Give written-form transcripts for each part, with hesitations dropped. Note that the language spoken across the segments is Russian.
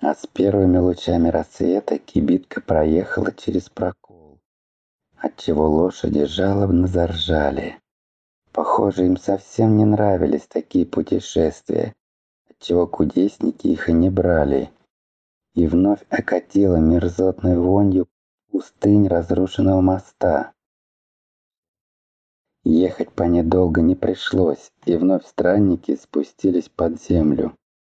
А с первыми лучами рассвета кибитка проехала через прокол, отчего лошади жалобно заржали. Похоже, им совсем не нравились такие путешествия, отчего кудесники их и не брали. И вновь окатила мерзотной вонью пустынь разрушенного моста. Ехать по ней долго не пришлось, и вновь странники спустились под землю.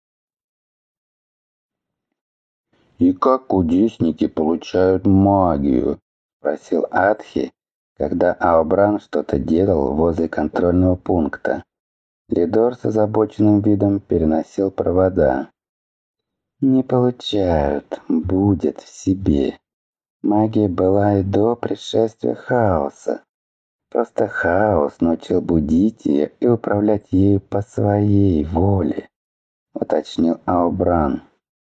«И как кудесники получают магию?» — спросил Атхи, когда Аобран что-то делал возле контрольного пункта. Лидор с озабоченным видом переносил провода. «Не получают, будет в себе. Магия была и до пришествия хаоса. Просто хаос научил будить ее и управлять ею по своей воле», — уточнил Аобран.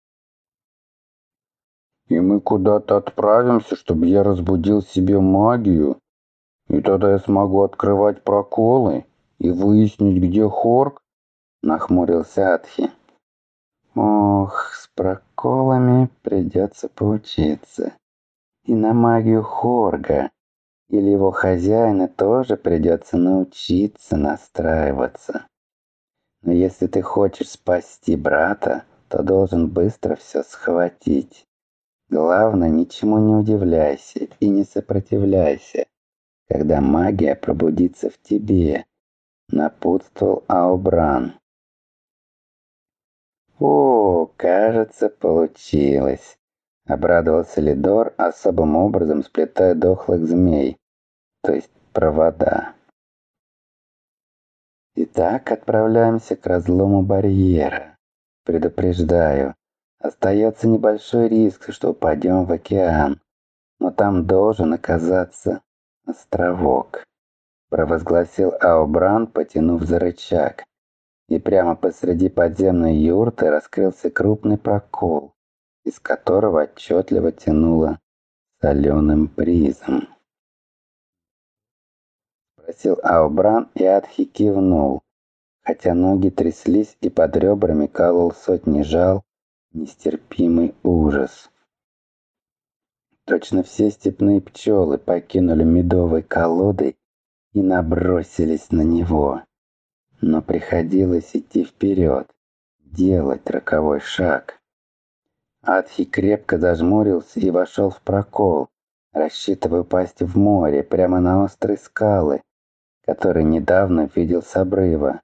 «И мы куда-то отправимся, чтобы я разбудил себе магию, и тогда я смогу открывать проколы и выяснить, где Хорк?» — нахмурился Атхи. «Ох, с проколами придется поучиться. И на магию Хорга или его хозяина тоже придется научиться настраиваться. Но если ты хочешь спасти брата, то должен быстро все схватить. Главное, ничему не удивляйся и не сопротивляйся, когда магия пробудится в тебе», — напутствовал Аобран. «О, кажется, получилось», — обрадовался Лидор, особым образом сплетая дохлых змей, то есть провода. «Итак, отправляемся к разлому барьера. Предупреждаю, остается небольшой риск, что упадем в океан, но там должен оказаться островок», — провозгласил Аобран, потянув за рычаг. И прямо посреди подземной юрты раскрылся крупный прокол, из которого отчетливо тянуло соленым бризом. Спросил Аобран, и Атхи кивнул, хотя ноги тряслись и под ребрами колол сотни жал нестерпимый ужас. Точно все степные пчелы покинули медовой колодой и набросились на него. Но приходилось идти вперед, делать роковой шаг. Атхи крепко зажмурился и вошел в прокол, рассчитывая упасть в море, прямо на острые скалы, которые недавно видел с обрыва.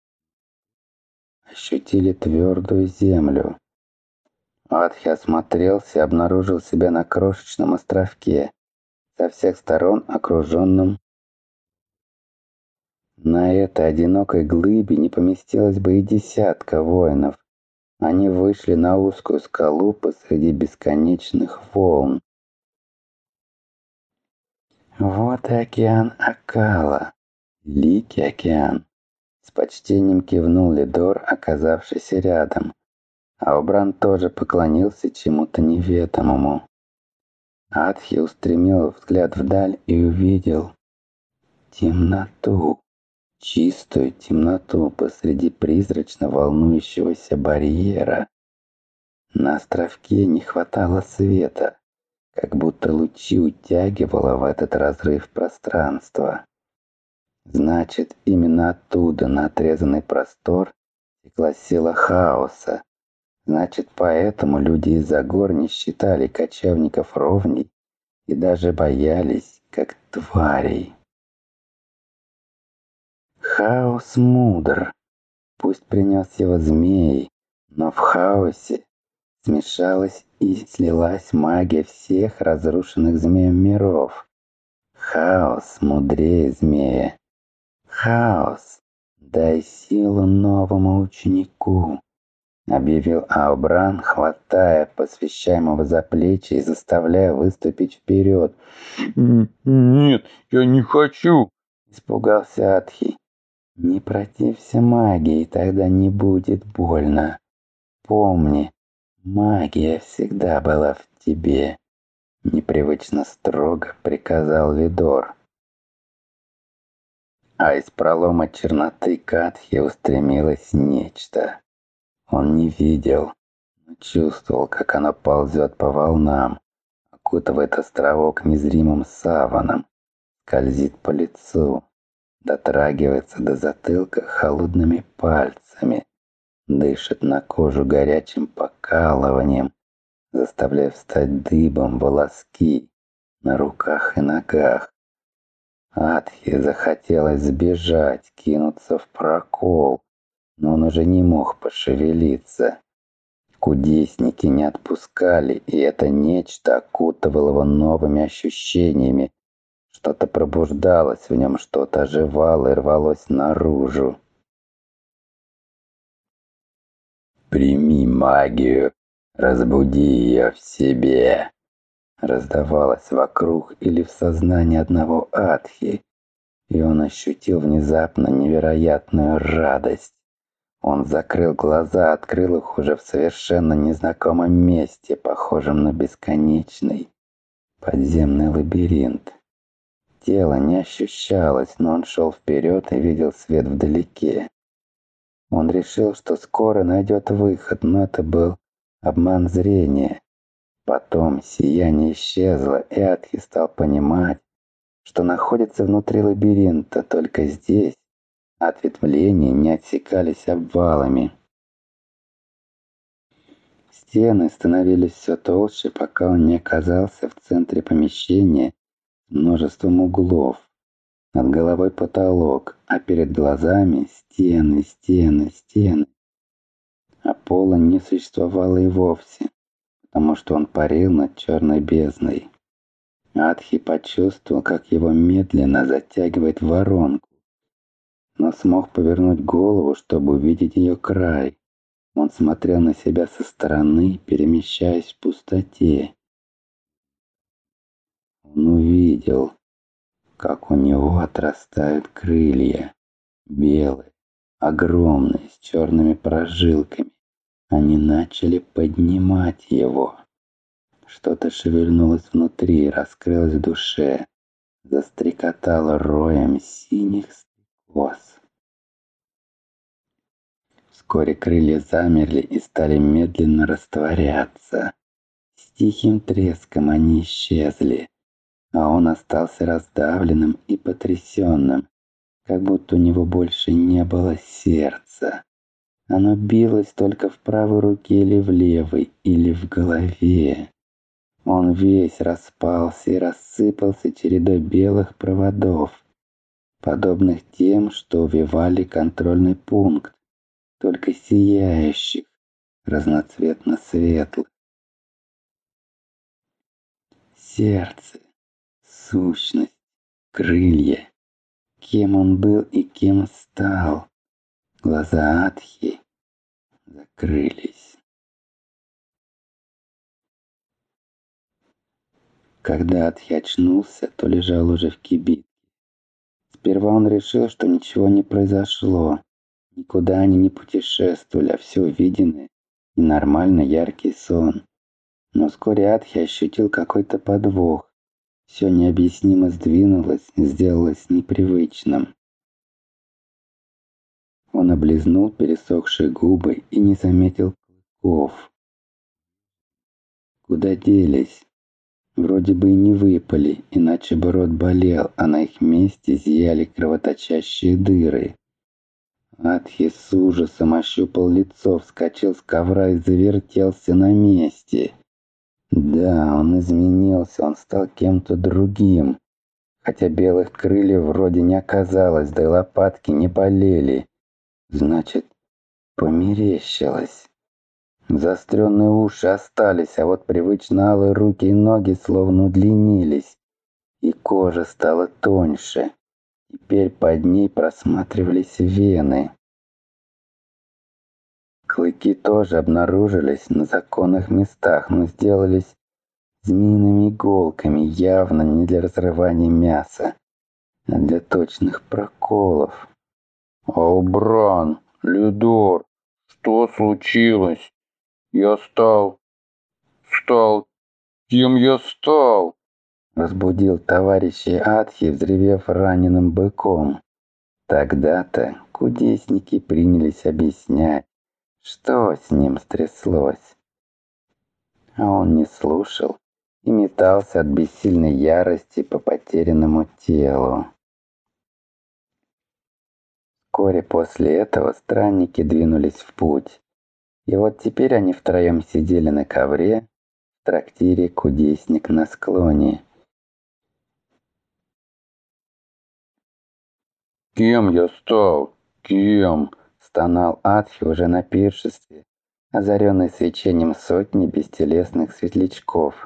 Ощутили твердую землю. Атхи осмотрелся и обнаружил себя на крошечном островке, со всех сторон окруженном. На этой одинокой глыбе не поместилось бы и десятка воинов. Они вышли на узкую скалу посреди бесконечных волн. «Вот и океан Акала, Великий океан», — с почтением кивнул Лидор, оказавшийся рядом. Аобран тоже поклонился чему-то неведомому. Атхи устремил взгляд вдаль и увидел темноту, чистую темноту посреди призрачно волнующегося барьера. На островке не хватало света, как будто лучи утягивало в этот разрыв пространства. Значит, именно оттуда, на отрезанный простор, текла сила хаоса. Значит, поэтому люди из-за гор не считали кочевников ровней и даже боялись, как тварей. Хаос мудр. Пусть принес его змей, но в хаосе смешалась и слилась магия всех разрушенных змеем миров. Хаос мудрее змея. Хаос, дай силу новому ученику, объявил Аобран, хватая посвящаемого за плечи и заставляя выступить вперед. «Нет, я не хочу!» — испугался Атхи. «Не протився магии, тогда не будет больно. Помни, магия всегда была в тебе», — непривычно строго приказал Лидор. А из пролома черноты к Атхи устремилось нечто. Он не видел, Чувствовал, как оно ползет по волнам, окутывает островок незримым саваном, скользит по лицу, дотрагивается до затылка холодными пальцами, дышит на кожу горячим покалыванием, заставляя встать дыбом волоски на руках и ногах. Атхи захотелось сбежать, кинуться в прокол, но он уже не мог пошевелиться. Кудесники не отпускали, и это нечто окутывало его новыми ощущениями. Что-то пробуждалось в нем, что-то оживало и рвалось наружу. «Прими магию, разбуди ее в себе», раздавалось вокруг или в сознании одного Атхи, и он ощутил внезапно невероятную радость. Он закрыл глаза, открыл их уже в совершенно незнакомом месте, похожем на бесконечный подземный лабиринт. Тело не ощущалось, но он шел вперед и видел свет вдалеке. Он решил, что скоро найдет выход, но это был обман зрения. Потом сияние исчезло, и Атхи стал понимать, что находится внутри лабиринта, только здесь ответвления не отсекались обвалами. Стены становились все толще, пока он не оказался в центре помещения с множеством углов. Над головой потолок, а перед глазами стены, стены, стены. А пола не существовало и вовсе, потому что он парил над черной бездной. Атхи почувствовал, как его медленно затягивает в воронку, но смог повернуть голову, чтобы увидеть ее край. Он смотрел на себя со стороны, перемещаясь в пустоте. Он увидел, как у него отрастают крылья, белые, огромные, с черными прожилками. Они начали поднимать его. Что-то шевельнулось внутри, раскрылось в душе, застрекотало роем синих стрекоз. Вскоре крылья замерли и стали медленно растворяться. С тихим треском они исчезли, а он остался раздавленным и потрясенным, как будто у него больше не было сердца. Оно билось только в правой руке или в левой, или в голове. Он весь распался и рассыпался чередой белых проводов, подобных тем, что увивали контрольный пункт, только сияющих, разноцветно светлых. Сердце, сущность, крылья. Кем он был и кем стал? Глаза Атхи закрылись. Когда Атхи очнулся, то лежал уже в кибитке. Сперва он решил, что ничего не произошло. Никуда они не путешествовали, а все увиденное и нормально яркий сон. Но вскоре Атхи ощутил какой-то подвох. Все необъяснимо сдвинулось, сделалось непривычным. Он облизнул пересохшие губы и не заметил клыков. Куда делись? Вроде бы и не выпали, иначе бы рот болел, а на их месте зияли кровоточащие дыры. Атхи с ужасом ощупал лицо, вскочил с ковра и завертелся на месте. Да, он изменился, он стал кем-то другим. Хотя белых крыльев вроде не оказалось, да и лопатки не болели. Значит, померещилось. Заостренные уши остались, а вот привычно алые руки и ноги словно удлинились, и кожа стала тоньше. Теперь под ней просматривались вены. Клыки тоже обнаружились на законных местах, но сделались змеиными иголками, явно не для разрывания мяса, а для точных проколов. «Албран, Лидор, что случилось? Я стал... Кем я стал?» Разбудил товарищей Атхи, взревев раненым быком. Тогда-то кудесники принялись объяснять, что с ним стряслось. А он не слушал и метался от бессильной ярости по потерянному телу. Вскоре после этого странники двинулись в путь. И вот теперь они втроем сидели на ковре в трактире «Кудесник на склоне». «Кем я стал? Кем?» — стонал Атхи уже на пиршестве, озаренный свечением сотни бестелесных светлячков.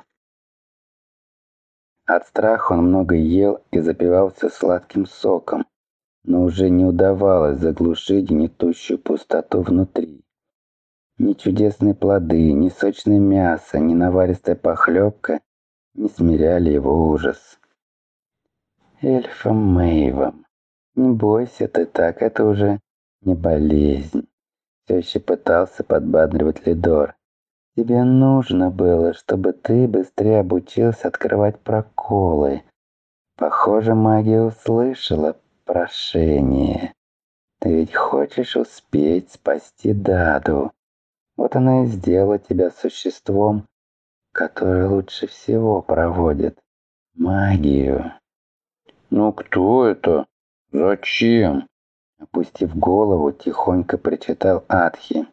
От страха он много ел и запивался сладким соком, но уже не удавалось заглушить гнетущую пустоту внутри. Ни чудесные плоды, ни сочное мясо, ни наваристая похлебка не смиряли его ужас. «Эльфом Мэйвом, не бойся ты так, это уже не болезнь», — все еще пытался подбадривать Лидор. «Тебе нужно было, чтобы ты быстрее обучился открывать проколы. Похоже, магия услышала прошение. Ты ведь хочешь успеть спасти Даду. Вот она и сделала тебя существом, которое лучше всего проводит магию». «Ну кто это? Зачем?» Опустив голову, тихонько причитал Атхи.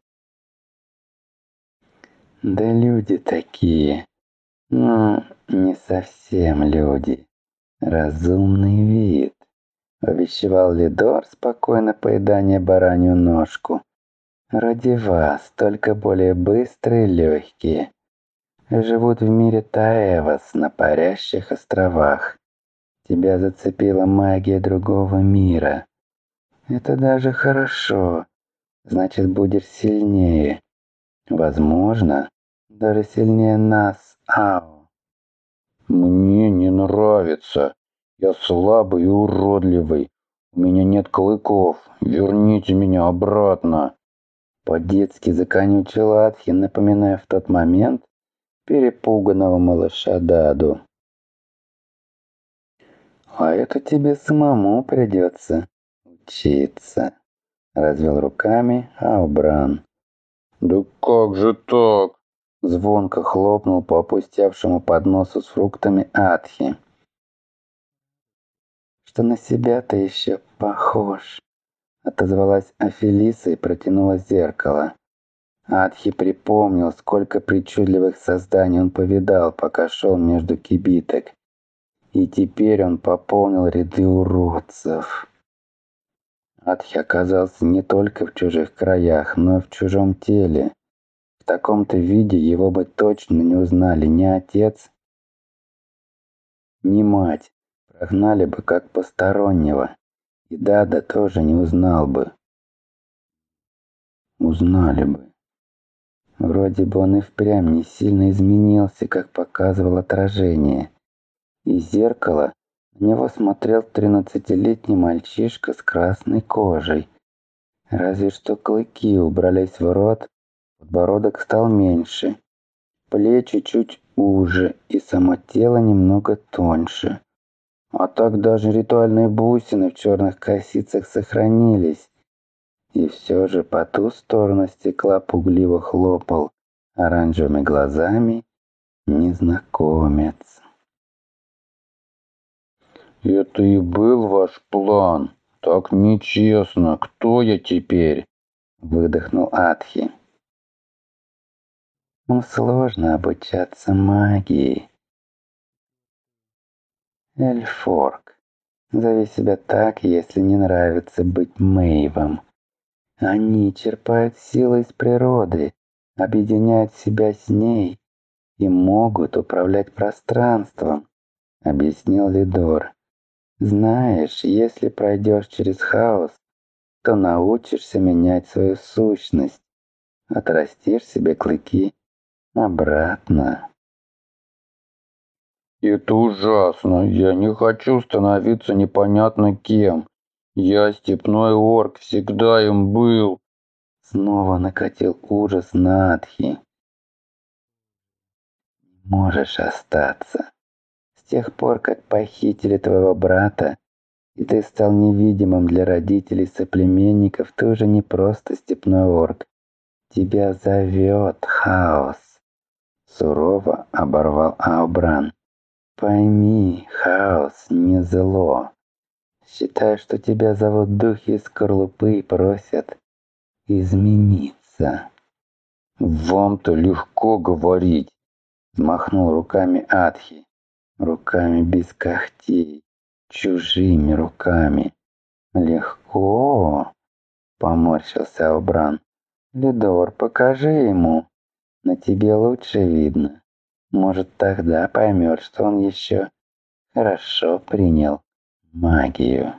«Да люди такие. Ну, не совсем люди. Разумный вид», — увещевал Лидор, спокойно поедая баранью ножку. «Ради вас, только более быстрые и легкие. Живут в мире Таэвос на парящих островах. Тебя зацепила магия другого мира. Это даже хорошо. Значит, будешь сильнее. Возможно, даже сильнее нас, Ао». «Мне не нравится. Я слабый и уродливый. У меня нет клыков. Верните меня обратно». По-детски законючил Атхи, напоминая в тот момент перепуганного малыша Даду. «А это тебе самому придется учиться», — развел руками Аубран. «Да как же так?» — звонко хлопнул по опустевшему подносу с фруктами Атхи. «Что на себя ты еще похож», — отозвалась Афелиса и протянула зеркало. Атхи припомнил, сколько причудливых созданий он повидал, пока шел между кибиток. И теперь он пополнил ряды уродцев. Атхи оказался не только в чужих краях, но и в чужом теле. В таком-то виде его бы точно не узнали ни отец, ни мать. Прогнали бы как постороннего. И Дада тоже не узнал бы. Узнали бы. Вроде бы он и впрямь не сильно изменился, как показывало отражение. Из зеркала на него смотрел 13-летний мальчишка с красной кожей. Разве что клыки убрались в рот, подбородок стал меньше, плечи чуть уже и само тело немного тоньше. А так даже ритуальные бусины в черных косицах сохранились. И все же по ту сторону стекла пугливо хлопал оранжевыми глазами незнакомец. «Это и был ваш план? Так нечестно. Кто я теперь?» — выдохнул Атхи. «Сложно обучаться магии. Эльфорк, зови себя так, если не нравится быть Мэйвом. Они черпают силы из природы, объединяют себя с ней и могут управлять пространством», — объяснил Лидор. «Знаешь, если пройдешь через хаос, то научишься менять свою сущность, отрастишь себе клыки обратно». Это ужасно. Я не хочу становиться непонятно кем. Я степной орк, всегда им был. Снова накатил ужас на Атхи. «Можешь остаться. С тех пор, как похитили твоего брата, и ты стал невидимым для родителей соплеменников, ты уже не просто степной орк. Тебя зовет хаос», — Сурово оборвал Аобран. Пойми, хаос не зло. Считай, что тебя зовут духи из скорлупы и просят измениться. Вам-то легко говорить, махнул руками Атхи. Руками без когтей, чужими руками. Легко, поморщился Аобран. Лидор, покажи ему. На тебе лучше видно. Может, тогда поймет, что он еще хорошо принял магию.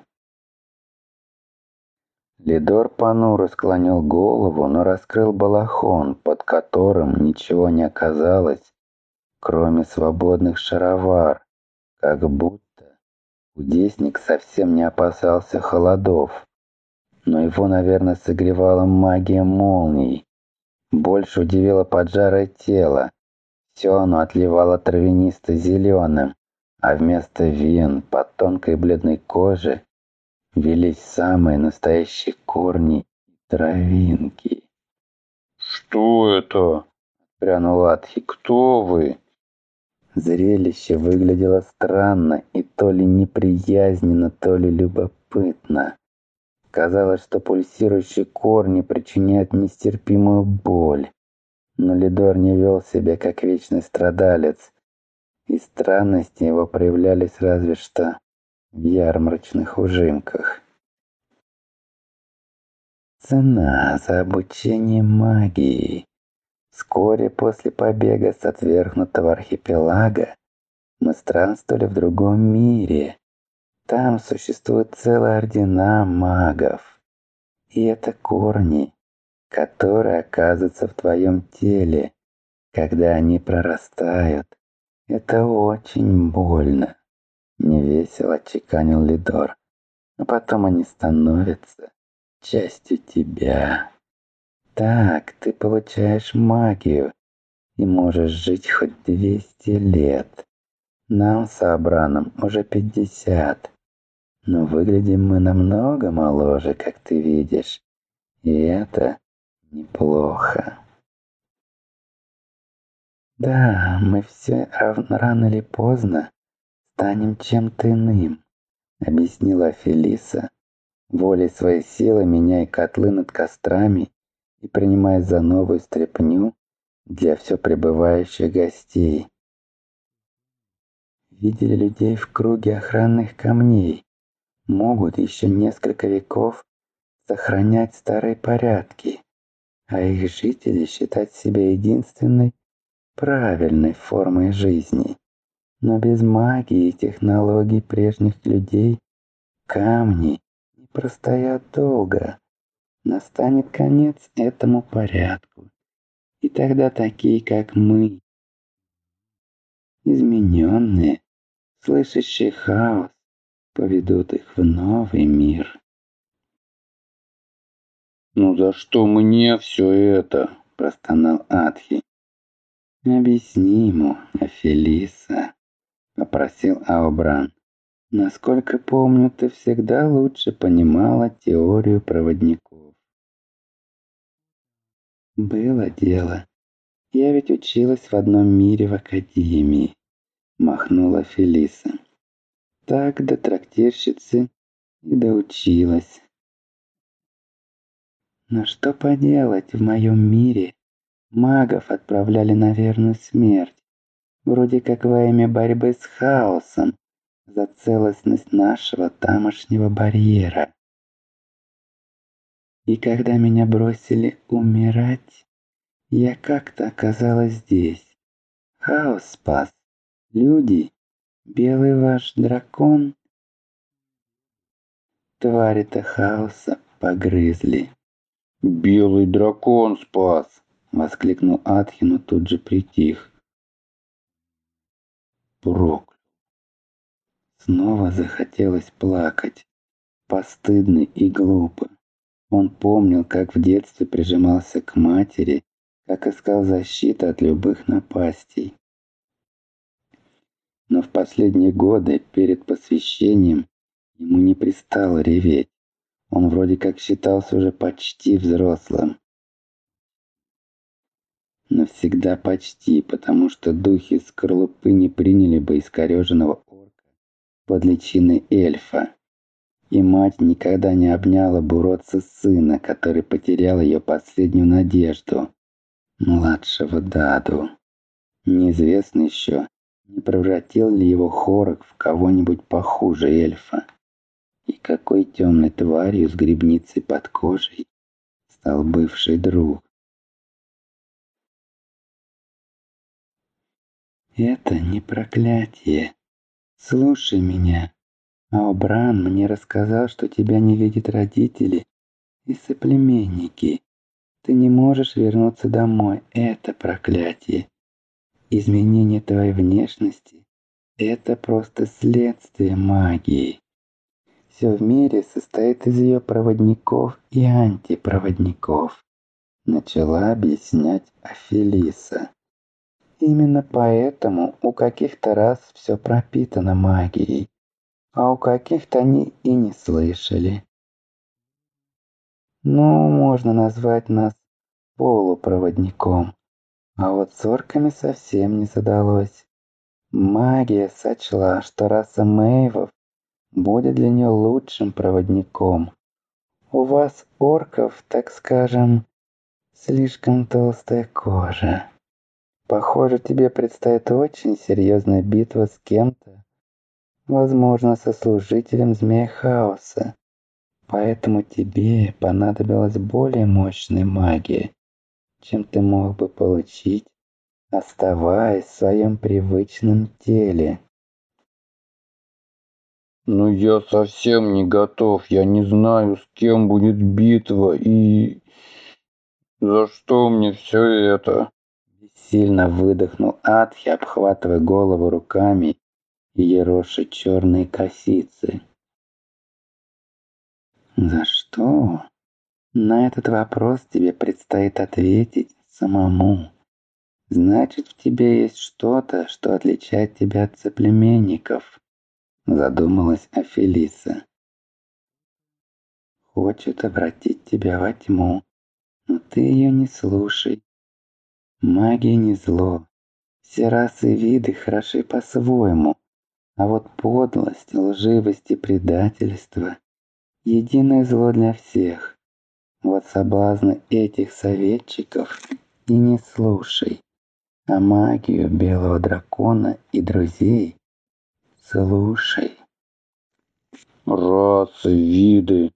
Лидор понуро склонил голову, но раскрыл балахон, под которым ничего не оказалось, кроме свободных шаровар, как будто кудесник совсем не опасался холодов. Но его, наверное, согревала магия молний. Больше удивило поджарое тело. Все оно отливало травянисто-зеленым, а вместо вен под тонкой бледной кожей велись самые настоящие корни и травинки. «Что это?» — прянул Атхи. «Кто вы?» Зрелище выглядело странно и то ли неприязненно, то ли любопытно. Казалось, что пульсирующие корни причиняют нестерпимую боль. Но Лидор не вел себя как вечный страдалец, и странности его проявлялись разве что в ярмарочных ужимках. Цена за обучение магии. Вскоре после побега с отвергнутого архипелага мы странствовали в другом мире. Там существует целая ордена магов. И это корни, которые оказываются в твоем теле, когда они прорастают. Это очень больно, невесело отчеканил Лидор. Но потом они становятся частью тебя. Так ты получаешь магию и можешь жить хоть 200 лет. Нам с Абраном уже 50. Но выглядим мы намного моложе, как ты видишь. И это неплохо. Да, мы все рано или поздно станем чем-то иным, объяснила Фелиса, волей своей силы меняя котлы над кострами и принимаясь за новую стряпню для все прибывающих гостей. Видели людей в круге охранных камней, могут еще несколько веков сохранять старые порядки, а их жители считать себя единственной правильной формой жизни. Но без магии и технологий прежних людей камни не простоят долго. Настанет конец этому порядку. И тогда такие, как мы, измененные, слышащие хаос, поведут их в новый мир. «Ну за что мне все это?» – простонал Атхи. «Объясни ему, Афелиса», – попросил Аобран. «Насколько помню, ты всегда лучше понимала теорию проводников». «Было дело. Я ведь училась в одном мире в академии», – махнула Фелиса. «Так до трактирщицы и доучилась. Но что поделать, в моем мире магов отправляли на верную смерть, вроде как во имя борьбы с хаосом за целостность нашего тамошнего барьера. И когда меня бросили умирать, я как-то оказалась здесь. Хаос спас. Люди, белый ваш дракон, твари-то хаоса погрызли». «Белый дракон спас!» — воскликнул Атхи, но тут же притих. Проклял. Снова захотелось плакать. Постыдно и глупо. Он помнил, как в детстве прижимался к матери, как искал защиты от любых напастей. Но в последние годы, перед посвящением, ему не пристало реветь. Он вроде как считался уже почти взрослым. Навсегда почти, потому что духи скорлупы не приняли бы искореженного орка под личиной эльфа. И мать никогда не обняла бы уродца сына, который потерял ее последнюю надежду, младшего Даду. Неизвестно еще, не превратил ли его Хорок в кого-нибудь похуже эльфа. И какой темной тварью с грибницей под кожей стал бывший друг. Это не проклятие. Слушай меня. Аобран мне рассказал, что тебя не видят родители и соплеменники. Ты не можешь вернуться домой. Это проклятие. Изменение твоей внешности — это просто следствие магии. Все в мире состоит из ее проводников и антипроводников. Начала объяснять Афелиса. Именно поэтому у каких-то раз все пропитано магией, а у каких-то они и не слышали. Ну, можно назвать нас полупроводником, а вот с орками совсем не задалось. Магия сочла, что раса Мэйвов будет для нее лучшим проводником. У вас, орков, так скажем, слишком толстая кожа. Похоже, тебе предстоит очень серьезная битва с кем-то, возможно, со служителем Змея Хаоса. Поэтому тебе понадобилась более мощная магия, чем ты мог бы получить, оставаясь в своем привычном теле. Ну я совсем не готов. Я не знаю, с кем будет битва и... За что мне все это? Сильно выдохнул Атхи, обхватывая голову руками и ероши черные косицы. За что? На этот вопрос тебе предстоит ответить самому. Значит, в тебе есть что-то, что отличает тебя от соплеменников, задумалась Афелиса. Хочет обратить тебя во тьму, но ты ее не слушай. Магия не зло. Все расы и виды хороши по-своему, а вот подлость, лживость и предательство — единое зло для всех. Вот соблазны этих советчиков и не слушай. А магию белого дракона и друзей слушай. Расы, виды.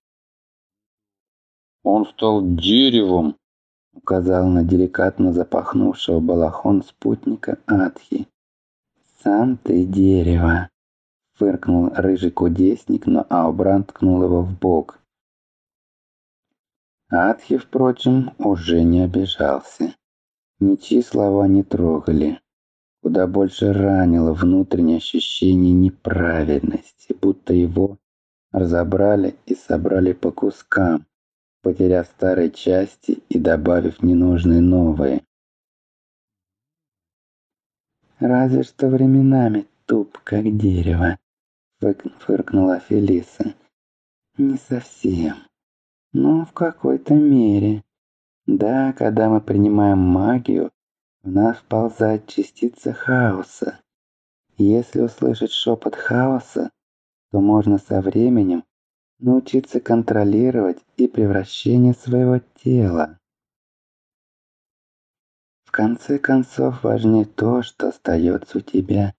Он стал деревом. Указал на деликатно запахнувшего балахон спутника Атхи. «Сам ты дерево!» — фыркнул рыжий кудесник, но Аубран ткнул его в бок. Атхи, впрочем, уже не обижался. Ничьи слова не трогали. Куда больше ранило внутреннее ощущение неправильности, будто его разобрали и собрали по кускам, потеряв старые части и добавив ненужные новые. «Разве что временами туп, как дерево», — фыркнула Фелиса. «Не совсем, но в какой-то мере. Да, когда мы принимаем магию, в нас вползает частица хаоса. Если услышать шепот хаоса, то можно со временем научиться контролировать и превращение своего тела. В конце концов, важнее то, что остается у тебя».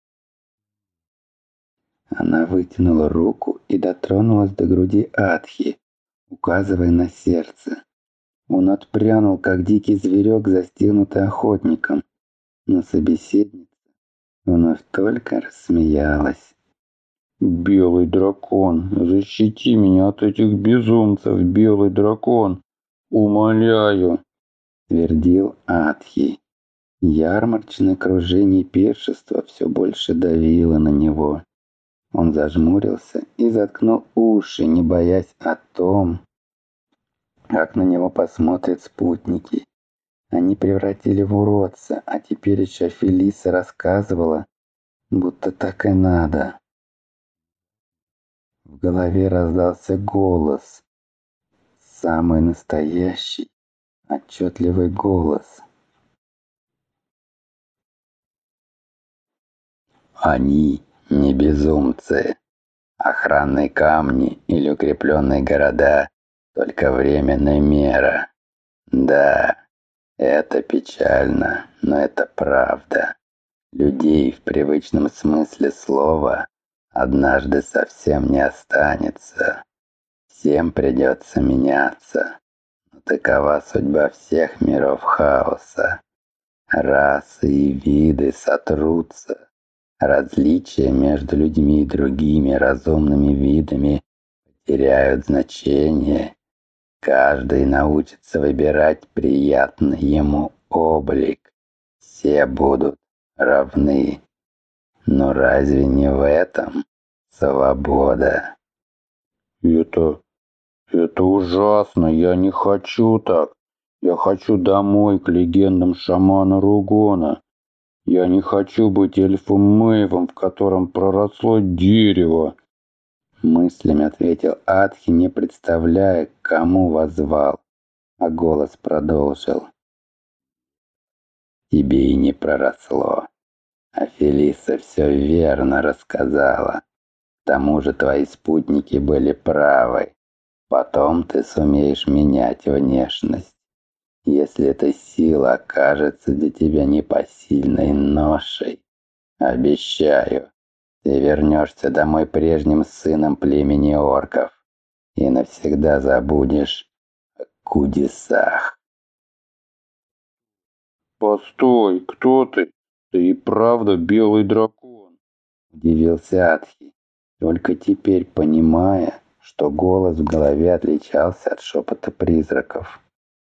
Она вытянула руку и дотронулась до груди Атхи, указывая на сердце. Он отпрянул, как дикий зверек, застигнутый охотником, но собеседница вновь только рассмеялась. Белый дракон, защити меня от этих безумцев, белый дракон, умоляю, твердил Атхи. Ярмарочное кружение пиршества все больше давило на него. Он зажмурился и заткнул уши, не боясь о том, как на него посмотрят спутники. Они превратили в уродца, а теперь еще Фелиса рассказывала, будто так и надо. В голове раздался голос. Самый настоящий, отчетливый голос. Они не безумцы. Охранные камни или укрепленные города — только временная мера. Да, это печально, но это правда. Людей в привычном смысле слова однажды совсем не останется. Всем придется меняться. Но такова судьба всех миров хаоса. Расы и виды сотрутся. Различия между людьми и другими разумными видами теряют значение. Каждый научится выбирать приятный ему облик. Все будут равны. Но разве не в этом свобода? Это ужасно, я не хочу так. Я хочу домой к легендам шамана Ругона. Я не хочу быть эльфом Мэйвом, в котором проросло дерево. Мыслями ответил Атхи, не представляя, к кому воззвал. А голос продолжил. Тебе и не проросло. А Фелиса все верно рассказала. К тому же твои спутники были правы. Потом ты сумеешь менять внешность. Если эта сила окажется для тебя непосильной ношей, обещаю, ты вернешься домой прежним сыном племени орков и навсегда забудешь о кудесах. Постой, кто ты? Ты и правда белый дракон. Удивился Атхи, только теперь понимая, что голос в голове отличался от шепота призраков.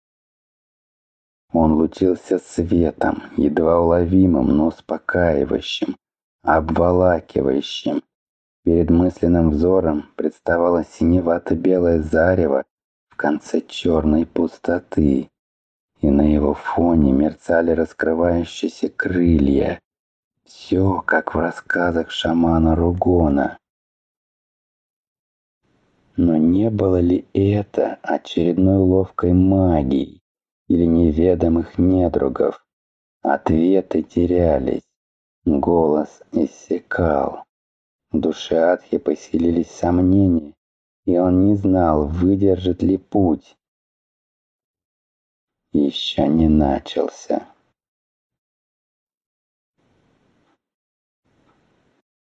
Он лучился светом, едва уловимым, но успокаивающим, обволакивающим. Перед мысленным взором представало синевато-белое зарево в конце черной пустоты, и на его фоне мерцали раскрывающиеся крылья. Все, как в рассказах шамана Ругона. Но не было ли это очередной ловкой магией или неведомых недругов? Ответы терялись, голос иссякал. В душе Атхи поселились сомнения, и он не знал, выдержит ли путь. Еще не начался.